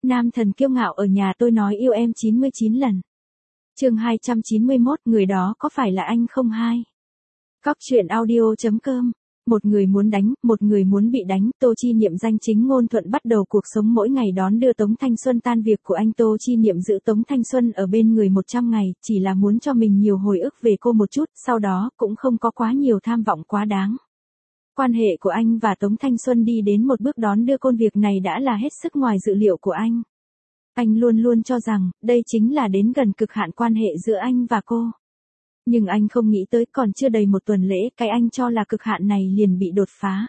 Nam thần kiêu ngạo ở nhà tôi nói yêu em 99 lần. Chương 291, người đó có phải là anh không hai? Góc truyện audio.com. Một người muốn đánh, một người muốn bị đánh. Tô Chi Niệm danh chính ngôn thuận bắt đầu cuộc sống mỗi ngày đón đưa Tống Thanh Xuân tan việc của anh. Tô Chi Niệm giữ Tống Thanh Xuân ở bên người 100 ngày, chỉ là muốn cho mình nhiều hồi ức về cô một chút, sau đó cũng không có quá nhiều tham vọng quá đáng. Quan hệ của anh và Tống Thanh Xuân đi đến một bước đón đưa công việc này đã là hết sức ngoài dự liệu của anh. Anh luôn luôn cho rằng, đây chính là đến gần cực hạn quan hệ giữa anh và cô. Nhưng anh không nghĩ tới còn chưa đầy một tuần lễ, cái anh cho là cực hạn này liền bị đột phá.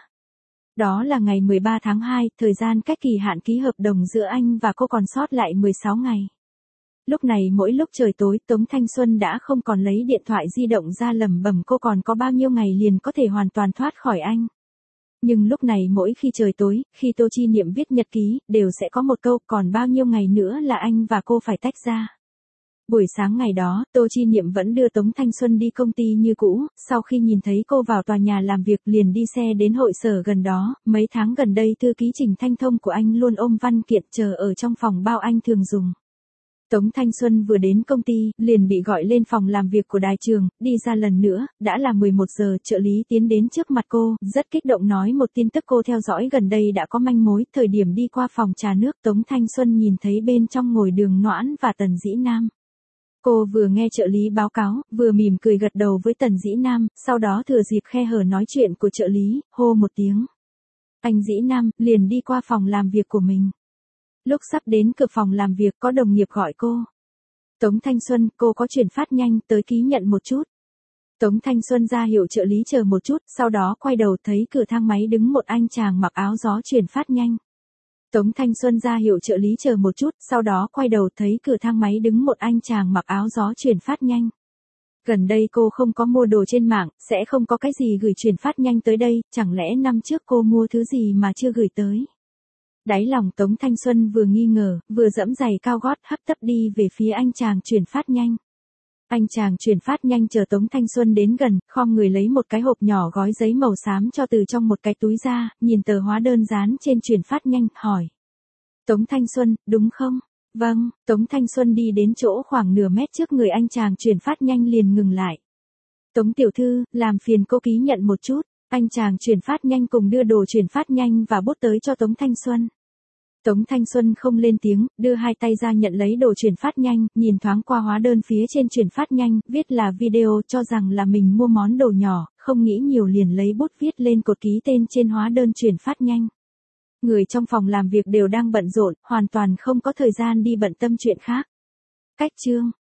Đó là ngày 13 tháng 2, thời gian cách kỳ hạn ký hợp đồng giữa anh và cô còn sót lại 16 ngày. Lúc này mỗi lúc trời tối, Tống Thanh Xuân đã không còn lấy điện thoại di động ra lẩm bẩm cô còn có bao nhiêu ngày liền có thể hoàn toàn thoát khỏi anh. Nhưng lúc này mỗi khi trời tối, khi Tô Chi Niệm viết nhật ký, đều sẽ có một câu còn bao nhiêu ngày nữa là anh và cô phải tách ra. Buổi sáng ngày đó, Tô Chi Niệm vẫn đưa Tống Thanh Xuân đi công ty như cũ, sau khi nhìn thấy cô vào tòa nhà làm việc liền đi xe đến hội sở gần đó, mấy tháng gần đây thư ký Trình Thanh Thông của anh luôn ôm văn kiện chờ ở trong phòng bao anh thường dùng. Tống Thanh Xuân vừa đến công ty, liền bị gọi lên phòng làm việc của đài trường, đi ra lần nữa, đã là 11 giờ, trợ lý tiến đến trước mặt cô, rất kích động nói một tin tức cô theo dõi gần đây đã có manh mối, thời điểm đi qua phòng trà nước Tống Thanh Xuân nhìn thấy bên trong ngồi Đường Noãn và Tần Dĩ Nam. Cô vừa nghe trợ lý báo cáo, vừa mỉm cười gật đầu với Tần Dĩ Nam, sau đó thừa dịp khe hở nói chuyện của trợ lý, hô một tiếng. Anh Dĩ Nam, liền đi qua phòng làm việc của mình. Lúc sắp đến cửa phòng làm việc có đồng nghiệp gọi cô. Tống Thanh Xuân, cô có chuyển phát nhanh, tới ký nhận một chút. Tống Thanh Xuân ra hiệu trợ lý chờ một chút, sau đó quay đầu thấy cửa thang máy đứng một anh chàng mặc áo gió chuyển phát nhanh. Tống Thanh Xuân ra hiệu trợ lý chờ một chút, sau đó quay đầu thấy cửa thang máy đứng một anh chàng mặc áo gió chuyển phát nhanh. Gần đây cô không có mua đồ trên mạng, sẽ không có cái gì gửi chuyển phát nhanh tới đây, chẳng lẽ năm trước cô mua thứ gì mà chưa gửi tới. Đáy lòng Tống Thanh Xuân vừa nghi ngờ, vừa giẫm giày cao gót hấp tấp đi về phía anh chàng chuyển phát nhanh. Anh chàng chuyển phát nhanh chờ Tống Thanh Xuân đến gần, khom người lấy một cái hộp nhỏ gói giấy màu xám cho từ trong một cái túi ra, nhìn tờ hóa đơn dán trên chuyển phát nhanh, hỏi. Tống Thanh Xuân, đúng không? Vâng, Tống Thanh Xuân đi đến chỗ khoảng nửa mét trước người anh chàng chuyển phát nhanh liền ngừng lại. Tống tiểu thư, làm phiền cô ký nhận một chút. Anh chàng chuyển phát nhanh cùng đưa đồ chuyển phát nhanh và bút tới cho Tống Thanh Xuân. Tống Thanh Xuân không lên tiếng, đưa hai tay ra nhận lấy đồ chuyển phát nhanh, nhìn thoáng qua hóa đơn phía trên chuyển phát nhanh, viết là video, cho rằng là mình mua món đồ nhỏ, không nghĩ nhiều liền lấy bút viết lên cột ký tên trên hóa đơn chuyển phát nhanh. Người trong phòng làm việc đều đang bận rộn, hoàn toàn không có thời gian đi bận tâm chuyện khác. Cách chương.